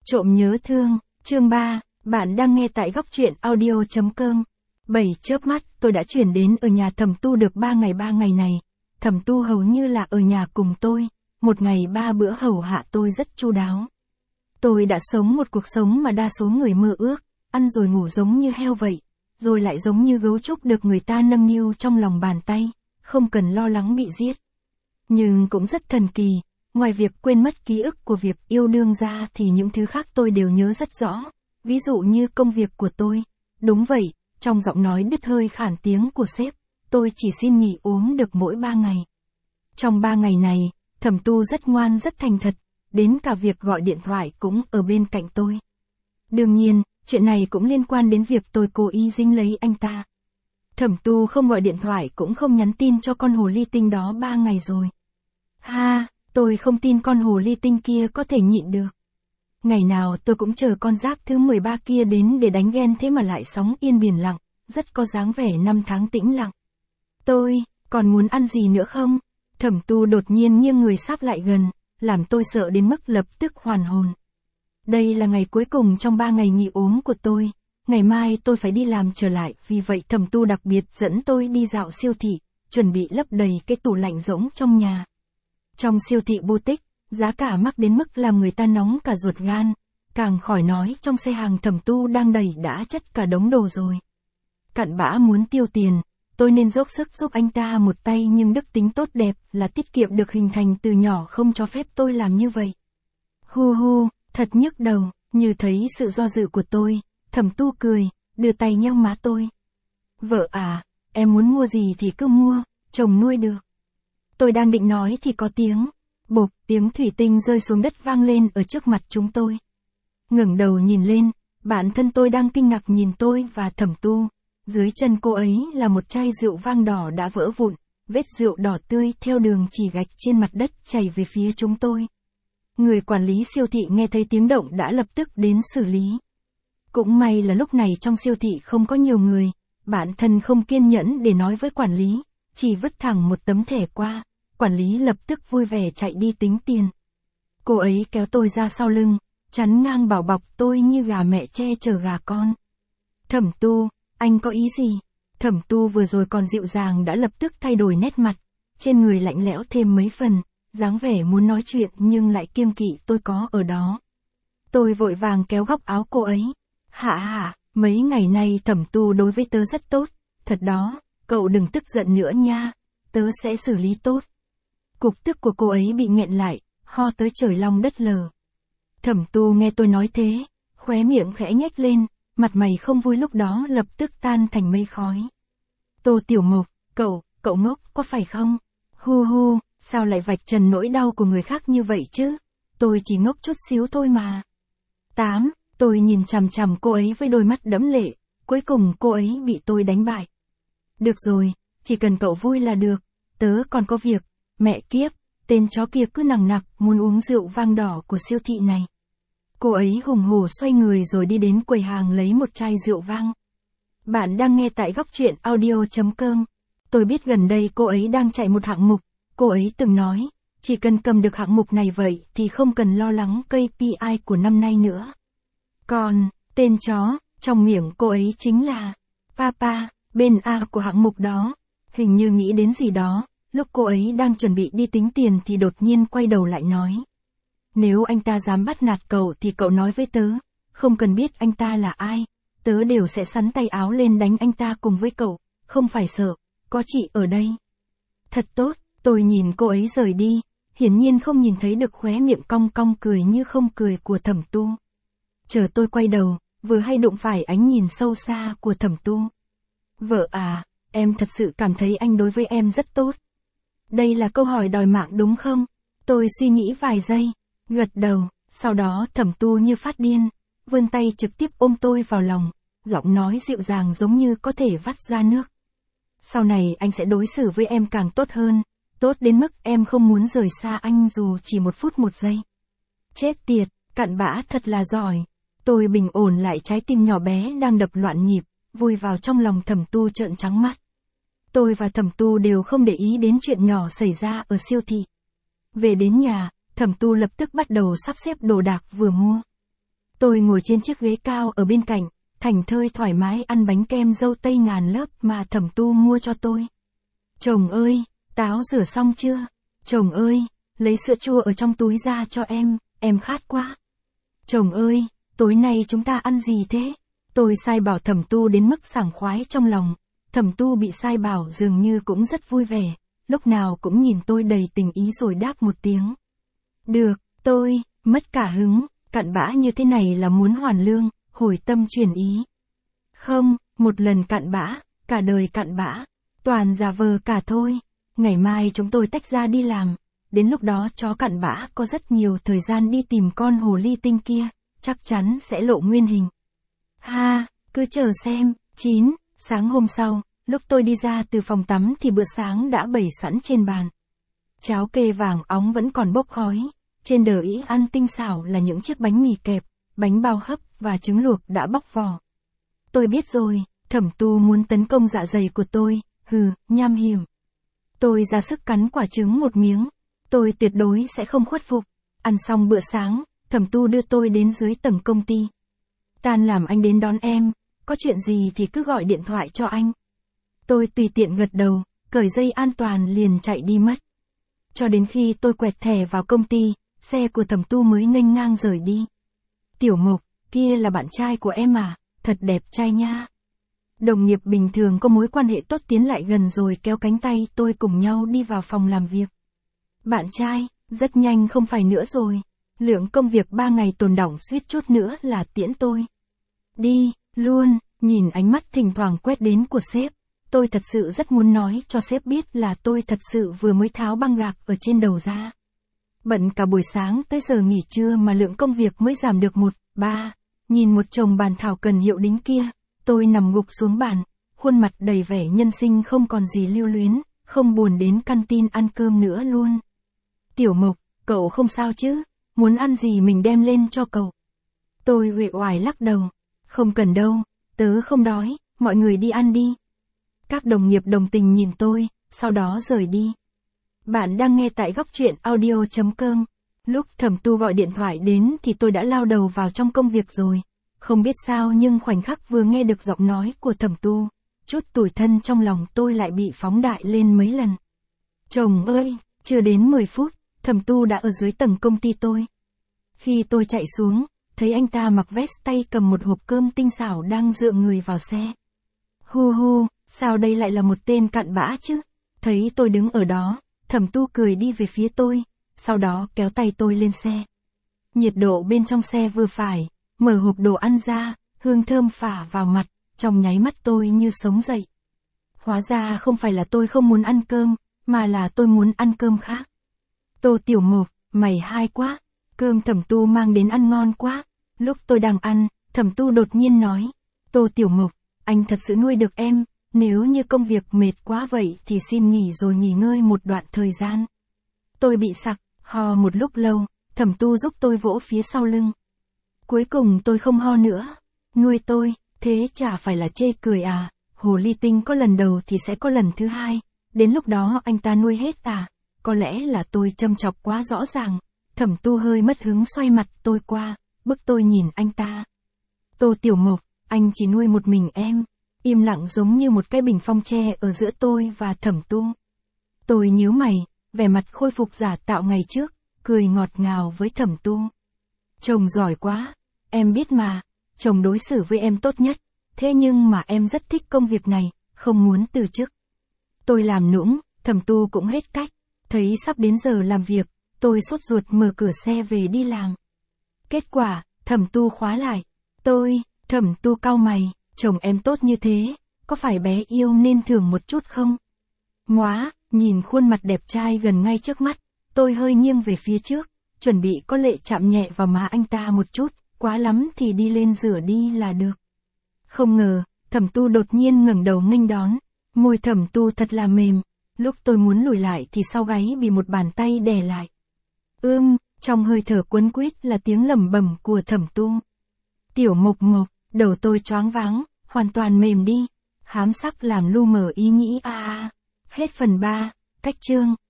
Trộm nhớ thương, chương 3, bạn đang nghe tại góc truyện audio.com. 7 chớp mắt, tôi đã chuyển đến ở nhà Thẩm Tu được 3 ngày này. Thẩm Tu hầu như là ở nhà cùng tôi, một ngày 3 bữa hầu hạ tôi rất chu đáo. Tôi đã sống một cuộc sống mà đa số người mơ ước, ăn rồi ngủ giống như heo vậy, rồi lại giống như gấu trúc được người ta nâng niu trong lòng bàn tay, không cần lo lắng bị giết. Nhưng cũng rất thần kỳ, ngoài việc quên mất ký ức của việc yêu đương ra thì những thứ khác tôi đều nhớ rất rõ, ví dụ như công việc của tôi. Đúng vậy, trong giọng nói đứt hơi khản tiếng của sếp, tôi chỉ xin nghỉ ốm được mỗi 3 ngày. Trong 3 ngày này, Thẩm Tu rất ngoan rất thành thật, đến cả việc gọi điện thoại cũng ở bên cạnh tôi. Đương nhiên, chuyện này cũng liên quan đến việc tôi cố ý dính lấy anh ta. Thẩm Tu không gọi điện thoại cũng không nhắn tin cho con hồ ly tinh đó 3 ngày rồi. Ha, tôi không tin con hồ ly tinh kia có thể nhịn được. Ngày nào tôi cũng chờ con giáp thứ 13 kia đến để đánh ghen, thế mà lại sóng yên biển lặng, rất có dáng vẻ năm tháng tĩnh lặng. Tôi, còn muốn ăn gì nữa không? Thẩm Tu đột nhiên nghiêng người sáp lại gần, làm tôi sợ đến mức lập tức hoàn hồn. Đây là ngày cuối cùng trong 3 ngày nghỉ ốm của tôi, ngày mai tôi phải đi làm trở lại, vì vậy Thẩm Tu đặc biệt dẫn tôi đi dạo siêu thị, chuẩn bị lấp đầy cái tủ lạnh rỗng trong nhà. Trong siêu thị boutique, giá cả mắc đến mức làm người ta nóng cả ruột gan, càng khỏi nói trong xe hàng Thẩm Tu đang đẩy đã chất cả đống đồ rồi. Cặn bã muốn tiêu tiền, tôi nên dốc sức giúp anh ta một tay, nhưng đức tính tốt đẹp là tiết kiệm được hình thành từ nhỏ không cho phép tôi làm như vậy. Hu hu, thật nhức đầu, như thấy sự do dự của tôi, Thẩm Tu cười, đưa tay nhéo má tôi. Vợ à, em muốn mua gì thì cứ mua, chồng nuôi được. Tôi đang định nói thì có tiếng, bộp, tiếng thủy tinh rơi xuống đất vang lên ở trước mặt chúng tôi. Ngẩng đầu nhìn lên, bản thân tôi đang kinh ngạc nhìn tôi và Thẩm Tu. Dưới chân cô ấy là một chai rượu vang đỏ đã vỡ vụn, vết rượu đỏ tươi theo đường chỉ gạch trên mặt đất chảy về phía chúng tôi. Người quản lý siêu thị nghe thấy tiếng động đã lập tức đến xử lý. Cũng may là lúc này trong siêu thị không có nhiều người, bản thân không kiên nhẫn để nói với quản lý, chỉ vứt thẳng một tấm thẻ qua, quản lý lập tức vui vẻ chạy đi tính tiền. Cô ấy kéo tôi ra sau lưng, chắn ngang bảo bọc tôi như gà mẹ che chở gà con. Thẩm Tu, anh có ý gì? Thẩm Tu vừa rồi còn dịu dàng đã lập tức thay đổi nét mặt, trên người lạnh lẽo thêm mấy phần, dáng vẻ muốn nói chuyện nhưng lại kiêng kỵ tôi có ở đó. Tôi vội vàng kéo góc áo cô ấy. Hạ, mấy ngày nay Thẩm Tu đối với tớ rất tốt, thật đó, cậu đừng tức giận nữa nha, tớ sẽ xử lý tốt. Cục tức của cô ấy bị nghẹn lại, ho tới trời long đất lở. Thẩm Tu nghe tôi nói thế, khóe miệng khẽ nhếch lên, mặt mày không vui lúc đó lập tức tan thành mây khói. Tô Tiểu Mộc, cậu ngốc, có phải không? Hu hu, sao lại vạch trần nỗi đau của người khác như vậy chứ? Tôi chỉ ngốc chút xíu thôi mà. 8. Tôi nhìn chằm chằm cô ấy với đôi mắt đẫm lệ, cuối cùng cô ấy bị tôi đánh bại. Được rồi, chỉ cần cậu vui là được, tớ còn có việc. Mẹ kiếp, tên chó kia cứ nằng nặc muốn uống rượu vang đỏ của siêu thị này. Cô ấy hùng hổ xoay người rồi đi đến quầy hàng lấy một chai rượu vang. Bạn đang nghe tại góc truyện audio.com. Tôi biết gần đây cô ấy đang chạy một hạng mục, cô ấy từng nói, chỉ cần cầm được hạng mục này vậy thì không cần lo lắng KPI của năm nay nữa. Còn, tên chó, trong miệng cô ấy chính là Papa, bên A của hạng mục đó. Hình như nghĩ đến gì đó, lúc cô ấy đang chuẩn bị đi tính tiền thì đột nhiên quay đầu lại nói. Nếu anh ta dám bắt nạt cậu thì cậu nói với tớ, không cần biết anh ta là ai, tớ đều sẽ xắn tay áo lên đánh anh ta cùng với cậu, không phải sợ, có chị ở đây. Thật tốt, tôi nhìn cô ấy rời đi, hiển nhiên không nhìn thấy được khóe miệng cong cong cười như không cười của Thẩm Tu. Chờ tôi quay đầu, vừa hay đụng phải ánh nhìn sâu xa của Thẩm Tu. Vợ à, em thật sự cảm thấy anh đối với em rất tốt. Đây là câu hỏi đòi mạng đúng không? Tôi suy nghĩ vài giây, gật đầu, sau đó Thẩm Tu như phát điên, vươn tay trực tiếp ôm tôi vào lòng, giọng nói dịu dàng giống như có thể vắt ra nước. Sau này anh sẽ đối xử với em càng tốt hơn, tốt đến mức em không muốn rời xa anh dù chỉ 1 phút 1 giây. Chết tiệt, cặn bã thật là giỏi. Tôi bình ổn lại trái tim nhỏ bé đang đập loạn nhịp, vui vào trong lòng Thẩm Tu trợn trắng mắt. Tôi và Thẩm Tu đều không để ý đến chuyện nhỏ xảy ra ở siêu thị. Về đến nhà, Thẩm Tu lập tức bắt đầu sắp xếp đồ đạc vừa mua. Tôi ngồi trên chiếc ghế cao ở bên cạnh, thảnh thơi thoải mái ăn bánh kem dâu tây ngàn lớp mà Thẩm Tu mua cho tôi. Chồng ơi, táo rửa xong chưa? Chồng ơi, lấy sữa chua ở trong túi ra cho em khát quá. Chồng ơi, tối nay chúng ta ăn gì thế? Tôi sai bảo Thẩm Tu đến mức sảng khoái trong lòng. Thẩm Tu bị sai bảo dường như cũng rất vui vẻ, lúc nào cũng nhìn tôi đầy tình ý rồi đáp một tiếng. Được, tôi, mất cả hứng, cặn bã như thế này là muốn hoàn lương, hồi tâm chuyển ý. Không, một lần cặn bã, cả đời cặn bã, toàn giả vờ cả thôi. Ngày mai chúng tôi tách ra đi làm, đến lúc đó chó cặn bã có rất nhiều thời gian đi tìm con hồ ly tinh kia, chắc chắn sẽ lộ nguyên hình. Ha, cứ chờ xem. 9. Sáng hôm sau, lúc tôi đi ra từ phòng tắm thì bữa sáng đã bày sẵn trên bàn. Cháo kê vàng óng vẫn còn bốc khói, trên đờ ĩ ăn tinh xảo là những chiếc bánh mì kẹp, bánh bao hấp và trứng luộc đã bóc vỏ. Tôi biết rồi, Thẩm Tu muốn tấn công dạ dày của tôi, nham hiểm. Tôi ra sức cắn quả trứng một miếng, tôi tuyệt đối sẽ không khuất phục. Ăn xong bữa sáng, Thẩm Tu đưa tôi đến dưới tầng công ty. Tan làm anh đến đón em, có chuyện gì thì cứ gọi điện thoại cho anh. Tôi tùy tiện gật đầu, cởi dây an toàn liền chạy đi mất. Cho đến khi tôi quẹt thẻ vào công ty, xe của Thẩm Tu mới nghênh ngang rời đi. Tiểu Mộc, kia là bạn trai của em à, thật đẹp trai nha. Đồng nghiệp bình thường có mối quan hệ tốt tiến lại gần rồi kéo cánh tay tôi cùng nhau đi vào phòng làm việc. Bạn trai, rất nhanh không phải nữa rồi. Lượng công việc 3 ngày tồn đọng suýt chút nữa là tiễn tôi. Đi, luôn, nhìn ánh mắt thỉnh thoảng quét đến của sếp. Tôi thật sự rất muốn nói cho sếp biết là tôi thật sự vừa mới tháo băng gạc ở trên đầu ra. Bận cả buổi sáng tới giờ nghỉ trưa mà lượng công việc mới giảm được 1/3. Nhìn một chồng bàn thảo cần hiệu đính kia, tôi nằm gục xuống bàn, khuôn mặt đầy vẻ nhân sinh không còn gì lưu luyến, không buồn đến căn tin ăn cơm nữa luôn. Tiểu Mộc, cậu không sao chứ? Muốn ăn gì mình đem lên cho cậu. Tôi uể oải lắc đầu. Không cần đâu, tớ không đói, mọi người đi ăn đi. Các đồng nghiệp đồng tình nhìn tôi, sau đó rời đi. Bạn đang nghe tại góc truyện audio.com. Lúc Thẩm Tu gọi điện thoại đến thì tôi đã lao đầu vào trong công việc rồi. Không biết sao nhưng khoảnh khắc vừa nghe được giọng nói của Thẩm Tu, chút tủi thân trong lòng tôi lại bị phóng đại lên mấy lần. Chồng ơi, chưa đến 10 phút, Thẩm Tu đã ở dưới tầng công ty tôi. Khi tôi chạy xuống, thấy anh ta mặc vest tay cầm một hộp cơm tinh xảo đang dựa người vào xe. Hu, sao đây lại là một tên cặn bã chứ? Thấy tôi đứng ở đó, Thẩm Tu cười đi về phía tôi, sau đó kéo tay tôi lên xe. Nhiệt độ bên trong xe vừa phải, mở hộp đồ ăn ra, hương thơm phả vào mặt, trong nháy mắt tôi như sống dậy. Hóa ra không phải là tôi không muốn ăn cơm, mà là tôi muốn ăn cơm khác. Tô Tiểu Mộc, mày hay quá, cơm Thẩm Tu mang đến ăn ngon quá. Lúc tôi đang ăn, Thẩm Tu đột nhiên nói, Tô Tiểu Mộc, anh thật sự nuôi được em, nếu như công việc mệt quá vậy thì xin nghỉ rồi nghỉ ngơi một đoạn thời gian. Tôi bị sặc, ho một lúc lâu, Thẩm Tu giúp tôi vỗ phía sau lưng. Cuối cùng tôi không ho nữa. Nuôi tôi, thế chả phải là chê cười à, hồ ly tinh có lần đầu thì sẽ có lần thứ hai, đến lúc đó anh ta nuôi hết à, có lẽ là tôi châm chọc quá rõ ràng. Thẩm Tu hơi mất hứng xoay mặt tôi qua, bức tôi nhìn anh ta. Tô Tiểu Mộc, anh chỉ nuôi một mình em. Im lặng giống như một cái bình phong tre ở giữa tôi và Thẩm Tu. Tôi nhíu mày, vẻ mặt khôi phục giả tạo ngày trước, cười ngọt ngào với Thẩm Tu. Chồng giỏi quá, em biết mà, chồng đối xử với em tốt nhất, thế nhưng mà em rất thích công việc này, không muốn từ chức. Tôi làm nũng, Thẩm Tu cũng hết cách, thấy sắp đến giờ làm việc, tôi sốt ruột mở cửa xe về đi làm. Kết quả, Thẩm Tu khóa lại. Thẩm Tu cau mày, chồng em tốt như thế, có phải bé yêu nên thưởng một chút không? Móa, nhìn khuôn mặt đẹp trai gần ngay trước mắt, tôi hơi nghiêng về phía trước, chuẩn bị có lệ chạm nhẹ vào má anh ta một chút, quá lắm thì đi lên rửa đi là được. Không ngờ, Thẩm Tu đột nhiên ngẩng đầu nghênh đón, môi Thẩm Tu thật là mềm, lúc tôi muốn lùi lại thì sau gáy bị một bàn tay đè lại. Trong hơi thở quấn quýt là tiếng lẩm bẩm của Thẩm Tu. Tiểu Mộc, đầu tôi choáng váng, hoàn toàn mềm đi, hám sắc làm lu mờ ý nghĩ Hết phần 3, cách chương.